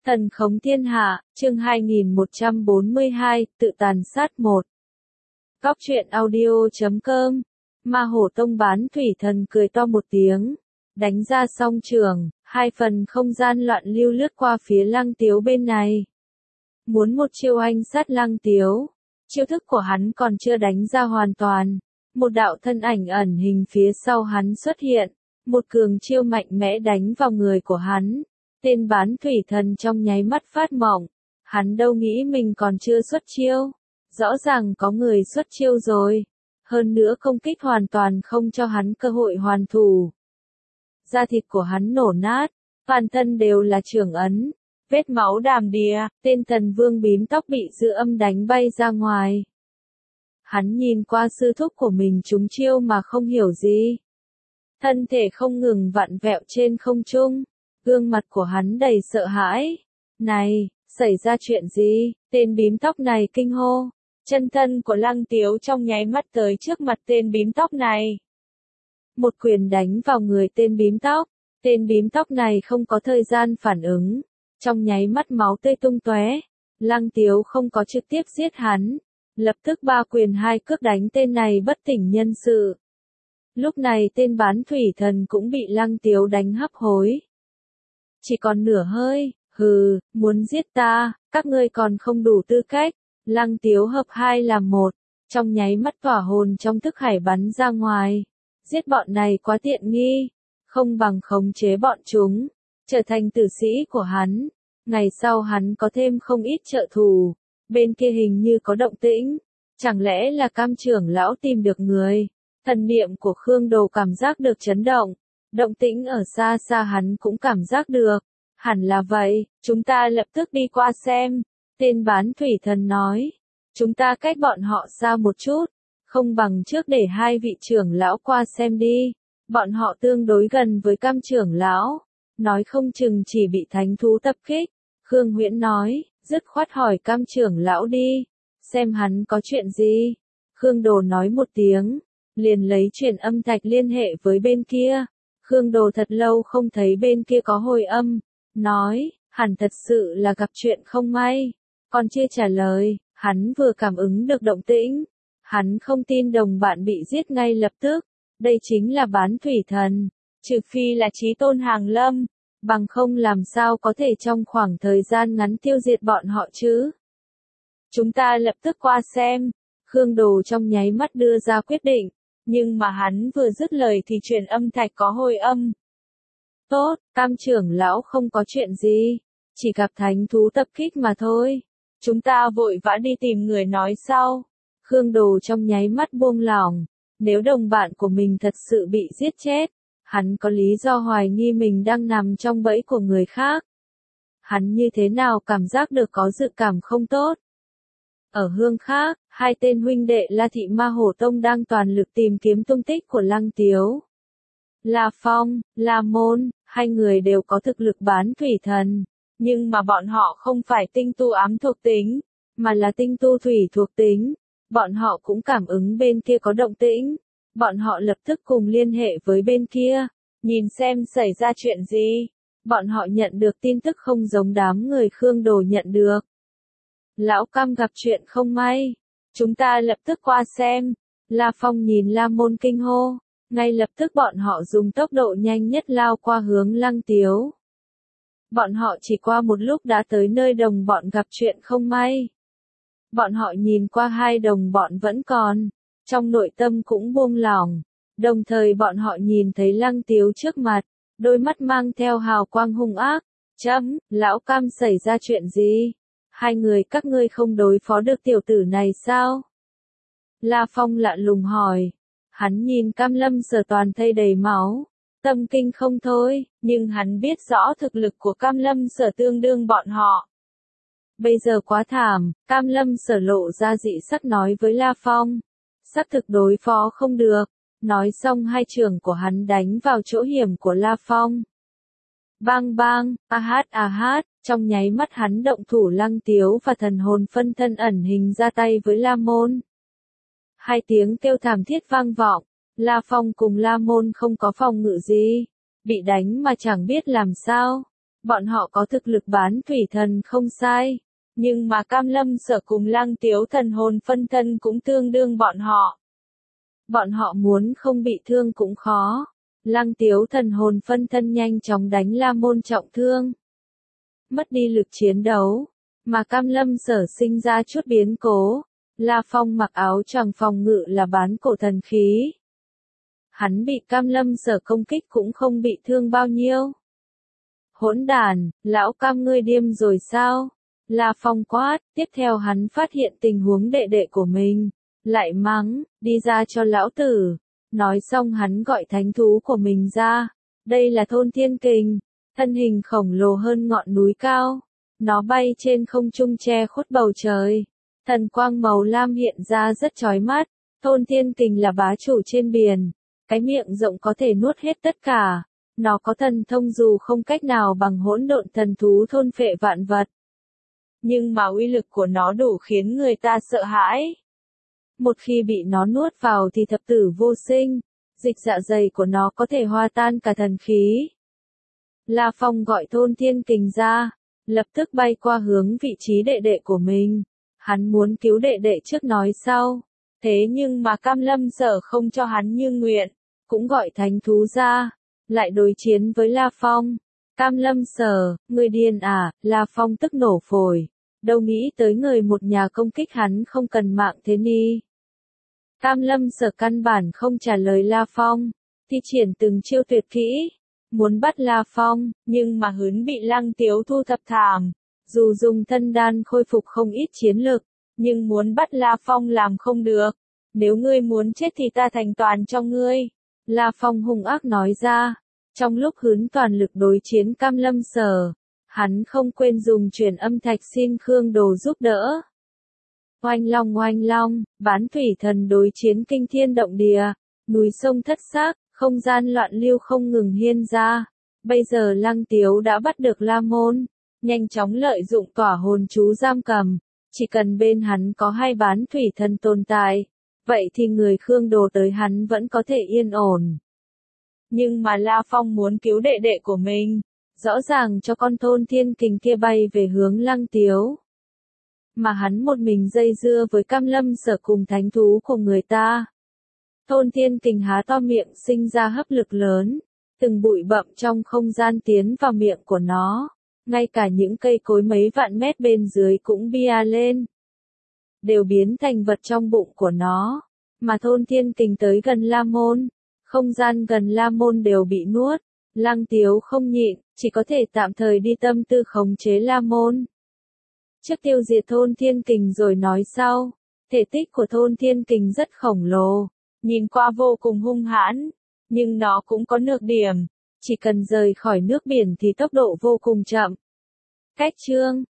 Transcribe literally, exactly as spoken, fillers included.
Thần khống thiên hạ, chương hai nghìn một trăm bốn mươi hai, tự tàn sát một. Góc truyện audio chấm com. Ma Hổ Tông bán thủy thần cười to một tiếng, đánh ra song trường, hai phần không gian loạn lưu lướt qua phía Lăng Tiếu bên này. Muốn một chiêu anh sát Lăng Tiếu, chiêu thức của hắn còn chưa đánh ra hoàn toàn, một đạo thân ảnh ẩn hình phía sau hắn xuất hiện, một cường chiêu mạnh mẽ đánh vào người của hắn. Tên bán thủy thần trong nháy mắt phát mộng, hắn đâu nghĩ mình còn chưa xuất chiêu, rõ ràng có người xuất chiêu rồi, hơn nữa công kích hoàn toàn không cho hắn cơ hội hoàn thủ. Da thịt của hắn nổ nát, toàn thân đều là chưởng ấn, vết máu đàm đìa, tên thần vương bím tóc bị dư âm đánh bay ra ngoài. Hắn nhìn qua sư thúc của mình trúng chiêu mà không hiểu gì. Thân thể không ngừng vặn vẹo trên không trung. Gương mặt của hắn đầy sợ hãi. Này, xảy ra chuyện gì? Tên bím tóc này kinh hô. Chân thân của Lăng Tiếu trong nháy mắt tới trước mặt tên bím tóc này. Một quyền đánh vào người tên bím tóc. Tên bím tóc này không có thời gian phản ứng. Trong nháy mắt máu tươi tung tóe. Lăng Tiếu không có trực tiếp giết hắn. Lập tức ba quyền hai cước đánh tên này bất tỉnh nhân sự. Lúc này tên bán thủy thần cũng bị Lăng Tiếu đánh hấp hối. Chỉ còn nửa hơi, hừ, muốn giết ta, các ngươi còn không đủ tư cách. Lăng Tiếu hợp hai làm một, trong nháy mắt tỏa hồn trong thức hải bắn ra ngoài. Giết bọn này quá tiện nghi, không bằng khống chế bọn chúng, trở thành tử sĩ của hắn. Ngày sau hắn có thêm không ít trợ thù, bên kia hình như có động tĩnh, chẳng lẽ là Cam trưởng lão tìm được người. Thần niệm của Khương Đồ cảm giác được chấn động. Động tĩnh ở xa xa hắn cũng cảm giác được. Hẳn là vậy, chúng ta lập tức đi qua xem. Tên bán thủy thần nói. Chúng ta cách bọn họ xa một chút. Không bằng trước để hai vị trưởng lão qua xem đi. Bọn họ tương đối gần với Cam trưởng lão. Nói không chừng chỉ bị thánh thú tập kích. Khương Huyễn nói, dứt khoát hỏi Cam trưởng lão đi. Xem hắn có chuyện gì. Khương Đồ nói một tiếng. Liền lấy truyền âm thạch liên hệ với bên kia. Khương Đồ thật lâu không thấy bên kia có hồi âm, nói, hẳn thật sự là gặp chuyện không may. Còn chưa trả lời, hắn vừa cảm ứng được động tĩnh. Hắn không tin đồng bạn bị giết ngay lập tức. Đây chính là bán thủy thần, trừ phi là chí tôn hàng lâm, bằng không làm sao có thể trong khoảng thời gian ngắn tiêu diệt bọn họ chứ. Chúng ta lập tức qua xem. Khương Đồ trong nháy mắt đưa ra quyết định. Nhưng mà hắn vừa dứt lời thì truyền âm thạch có hồi âm. Tốt, Cam trưởng lão không có chuyện gì. Chỉ gặp thánh thú tập kích mà thôi. Chúng ta vội vã đi tìm người nói sau. Khương Đồ trong nháy mắt buông lỏng. Nếu đồng bạn của mình thật sự bị giết chết, hắn có lý do hoài nghi mình đang nằm trong bẫy của người khác. Hắn như thế nào cảm giác được có dự cảm không tốt. Ở hương khác, hai tên huynh đệ La Thị Ma Hổ Tông đang toàn lực tìm kiếm tung tích của Lăng Tiếu. La Phong, La Môn, hai người đều có thực lực bán thủy thần, nhưng mà bọn họ không phải tinh tu ám thuộc tính, mà là tinh tu thủy thuộc tính. Bọn họ cũng cảm ứng bên kia có động tĩnh, bọn họ lập tức cùng liên hệ với bên kia, nhìn xem xảy ra chuyện gì. Bọn họ nhận được tin tức không giống đám người Khương Đồ nhận được. Lão Cam gặp chuyện không may. Chúng ta lập tức qua xem. La Phong nhìn La Môn kinh hô. Ngay lập tức bọn họ dùng tốc độ nhanh nhất lao qua hướng Lăng Tiếu. Bọn họ chỉ qua một lúc đã tới nơi đồng bọn gặp chuyện không may. Bọn họ nhìn qua hai đồng bọn vẫn còn. Trong nội tâm cũng buông lỏng. Đồng thời bọn họ nhìn thấy Lăng Tiếu trước mặt. Đôi mắt mang theo hào quang hung ác. Chấm, Lão Cam xảy ra chuyện gì? Hai người các ngươi không đối phó được tiểu tử này sao? La Phong lạ lùng hỏi. Hắn nhìn Cam Lâm Sở toàn thây đầy máu, tâm kinh không thôi, nhưng hắn biết rõ thực lực của Cam Lâm Sở tương đương bọn họ. Bây giờ quá thảm, Cam Lâm Sở lộ ra dị sắc nói với La Phong. Xác thực đối phó không được. Nói xong hai trường của hắn đánh vào chỗ hiểm của La Phong. Bang bang, a hát a hát, trong nháy mắt hắn động thủ Lăng Tiếu và thần hồn phân thân ẩn hình ra tay với La Môn. Hai tiếng kêu thảm thiết vang vọng, La Phong cùng La Môn không có phòng ngự gì, bị đánh mà chẳng biết làm sao. Bọn họ có thực lực bán thủy thần không sai, nhưng mà Cam Lâm Sở cùng Lăng Tiếu thần hồn phân thân cũng tương đương bọn họ. Bọn họ muốn không bị thương cũng khó. Lăng Tiếu thần hồn phân thân nhanh chóng đánh La Môn trọng thương, mất đi lực chiến đấu, mà Cam Lâm Sở sinh ra chút biến cố. La Phong mặc áo choàng phòng ngự là bán cổ thần khí. Hắn bị Cam Lâm Sở công kích cũng không bị thương bao nhiêu. Hỗn đàn, lão Cam ngươi điên rồi sao? La Phong quát, tiếp theo hắn phát hiện tình huống đệ đệ của mình, lại mắng, đi ra cho lão tử. Nói xong hắn gọi thánh thú của mình ra. Đây là Thôn Thiên Kình, thân hình khổng lồ hơn ngọn núi cao. Nó bay trên không trung che khuất bầu trời. Thần quang màu lam hiện ra rất chói mắt. Thôn Thiên Kình là bá chủ trên biển. Cái miệng rộng có thể nuốt hết tất cả. Nó có thần thông dù không cách nào bằng hỗn độn thần thú thôn phệ vạn vật. Nhưng mà uy lực của nó đủ khiến người ta sợ hãi. Một khi bị nó nuốt vào thì thập tử vô sinh. Dịch dạ dày của nó có thể hòa tan cả thần khí. La Phong gọi Thôn Thiên Kình ra, lập tức bay qua hướng vị trí đệ đệ của mình. Hắn muốn cứu đệ đệ trước nói sau. Thế nhưng mà Cam Lâm Sở không cho hắn như nguyện, cũng gọi thánh thú ra, lại đối chiến với La Phong. Cam Lâm Sở, người điên à? La Phong tức nổ phổi. Đâu nghĩ tới người một nhà công kích hắn không cần mạng thế ni. Cam Lâm Sở căn bản không trả lời La Phong, thi triển từng chiêu tuyệt kỹ, muốn bắt La Phong, nhưng mà hớn bị Lăng Tiếu thu thập thảm. Dù dùng thân đan khôi phục không ít chiến lực, nhưng muốn bắt La Phong làm không được. Nếu ngươi muốn chết thì ta thành toàn cho ngươi. La Phong hung ác nói ra. Trong lúc hớn toàn lực đối chiến Cam Lâm Sở, hắn không quên dùng truyền âm thạch xin Khương Đồ giúp đỡ. Oanh long oanh long, bán thủy thần đối chiến kinh thiên động địa, núi sông thất xác, không gian loạn lưu không ngừng hiên ra. Bây giờ Lăng Tiếu đã bắt được La Môn, nhanh chóng lợi dụng tỏa hồn chú giam cầm. Chỉ cần bên hắn có hai bán thủy thần tồn tại, vậy thì người Khương Đồ tới hắn vẫn có thể yên ổn. Nhưng mà La Phong muốn cứu đệ đệ của mình, rõ ràng cho con Thôn Thiên Kình kia bay về hướng Lăng Tiếu. Mà hắn một mình dây dưa với Cam Lâm Sở cùng thánh thú của người ta. Thôn Thiên Kình há to miệng sinh ra hấp lực lớn, từng bụi bặm trong không gian tiến vào miệng của nó. Ngay cả những cây cối mấy vạn mét bên dưới cũng bia lên, đều biến thành vật trong bụng của nó. Mà Thôn Thiên Kình tới gần La Môn, không gian gần La Môn đều bị nuốt. Lăng Tiếu không nhịn, chỉ có thể tạm thời đi tâm tư khống chế La Môn. Trước tiêu diệt Thôn Thiên Kình rồi nói sau. Thể tích của Thôn Thiên Kình rất khổng lồ, nhìn qua vô cùng hung hãn, nhưng nó cũng có nhược điểm. Chỉ cần rời khỏi nước biển thì tốc độ vô cùng chậm. Cách chương